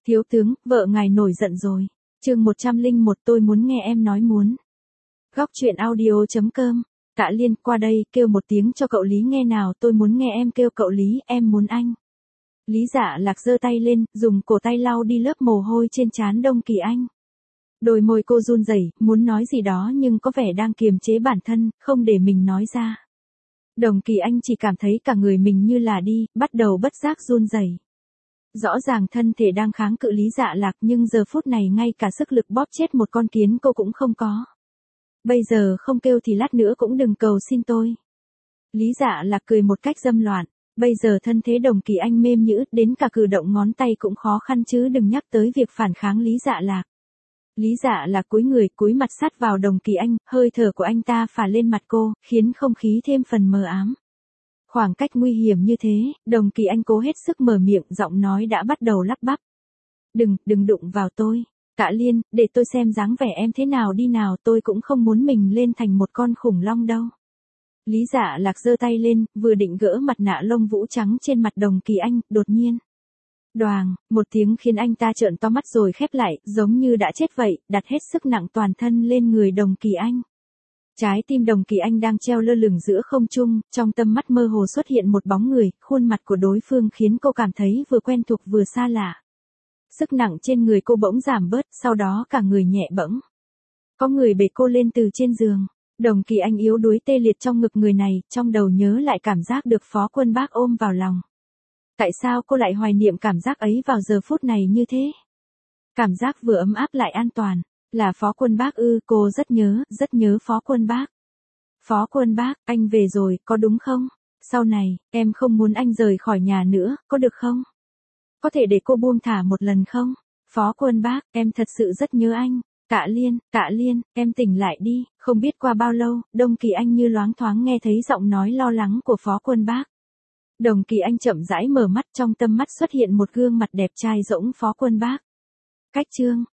Thiếu tướng, vợ ngài nổi giận rồi. Chương 101 tôi muốn nghe em nói muốn. Góc truyện audio.com. Tạ Liên, qua đây, kêu một tiếng cho cậu Lý nghe nào, tôi muốn nghe em kêu cậu Lý, em muốn anh. Lý Dạ Lạc giơ tay lên, dùng cổ tay lau đi lớp mồ hôi trên trán Đông Kỳ Anh. Đôi môi cô run rẩy, muốn nói gì đó nhưng có vẻ đang kiềm chế bản thân, không để mình nói ra. Đồng Kỳ Anh chỉ cảm thấy cả người mình như là đi, bắt đầu bất giác run rẩy. Rõ ràng thân thể đang kháng cự Lý Dạ Lạc nhưng giờ phút này ngay cả sức lực bóp chết một con kiến cô cũng không có. Bây giờ không kêu thì lát nữa cũng đừng cầu xin tôi. Lý Dạ Lạc cười một cách dâm loạn. Bây giờ thân thế Đồng Kỳ Anh mềm nhũn đến cả cử động ngón tay cũng khó khăn chứ đừng nhắc tới việc phản kháng Lý Dạ Lạc. Lý Dạ Lạc cúi người cúi mặt sát vào Đồng Kỳ Anh, hơi thở của anh ta phả lên mặt cô, khiến không khí thêm phần mờ ám. Khoảng cách nguy hiểm như thế, Đồng Kỳ Anh cố hết sức mở miệng, giọng nói đã bắt đầu lắp bắp. Đừng đụng vào tôi. Tạ Liên, để tôi xem dáng vẻ em thế nào đi nào, tôi cũng không muốn mình lên thành một con khủng long đâu. Lý Dạ Lạc giơ tay lên, vừa định gỡ mặt nạ lông vũ trắng trên mặt Đồng Kỳ Anh, đột nhiên. Đoàng, một tiếng khiến anh ta trợn to mắt rồi khép lại, giống như đã chết vậy, đặt hết sức nặng toàn thân lên người Đồng Kỳ Anh. Trái tim Đồng Kỳ Anh đang treo lơ lửng giữa không trung, trong tâm mắt mơ hồ xuất hiện một bóng người, khuôn mặt của đối phương khiến cô cảm thấy vừa quen thuộc vừa xa lạ. Sức nặng trên người cô bỗng giảm bớt, sau đó cả người nhẹ bẫng. Có người bế cô lên từ trên giường. Đồng Kỳ Anh yếu đuối tê liệt trong ngực người này, trong đầu nhớ lại cảm giác được Phó Quân Bác ôm vào lòng. Tại sao cô lại hoài niệm cảm giác ấy vào giờ phút này như thế? Cảm giác vừa ấm áp lại an toàn. Là Phó Quân Bác ư? Cô rất nhớ Phó Quân Bác. Phó Quân Bác, anh về rồi, có đúng không? Sau này, em không muốn anh rời khỏi nhà nữa, có được không? Có thể để cô buông thả một lần không? Phó Quân Bác, em thật sự rất nhớ anh. Tạ Liên, em tỉnh lại đi. Không biết qua bao lâu, Đông Kỳ Anh như loáng thoáng nghe thấy giọng nói lo lắng của Phó Quân Bác. Đồng Kỳ Anh chậm rãi mở mắt, trong tâm mắt xuất hiện một gương mặt đẹp trai rỗng Phó Quân Bác. Cách chương